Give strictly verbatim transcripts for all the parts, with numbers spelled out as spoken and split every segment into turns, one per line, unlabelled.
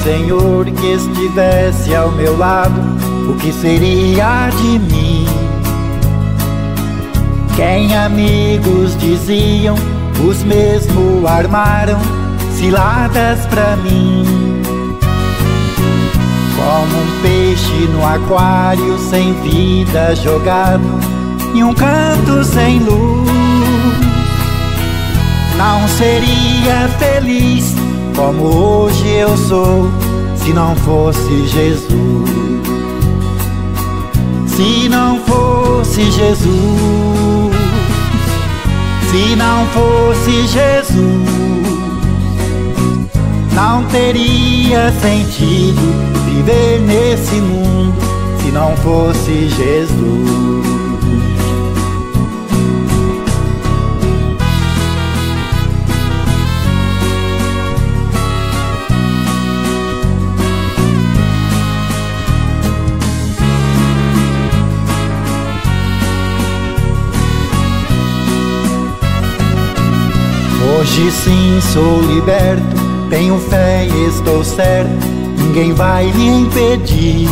Senhor, que estivesse ao meu lado, o que seria de mim? Quem amigos diziam, os mesmos armaram ciladas pra mim. Como um peixe no aquário, sem vida, jogado em um canto sem luz. Não seria feliz como hoje eu sou, se não fosse Jesus. Se não fosse Jesus, se não fosse Jesus, não teria sentido viver nesse mundo, se não fosse Jesus. Hoje sim sou liberto, tenho fé e estou certo, ninguém vai me impedir.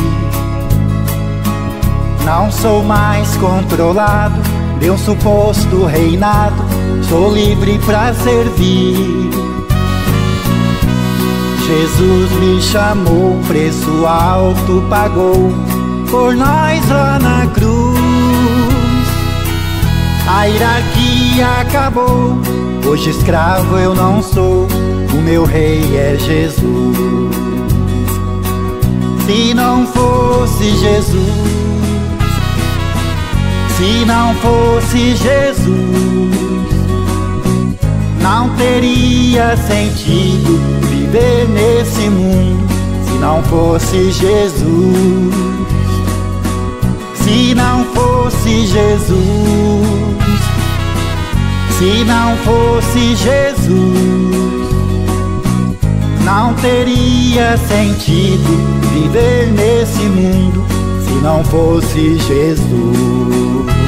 Não sou mais controlado de um suposto reinado, sou livre pra servir. Jesus me chamou, preço alto pagou por nós lá na cruz. A hierarquia acabou, hoje escravo eu não sou, o meu rei é Jesus. Se não fosse Jesus, se não fosse Jesus, não teria sentido viver nesse mundo, se não fosse Jesus. Se não fosse Jesus, se não fosse Jesus, não teria sentido viver nesse mundo, se não fosse Jesus.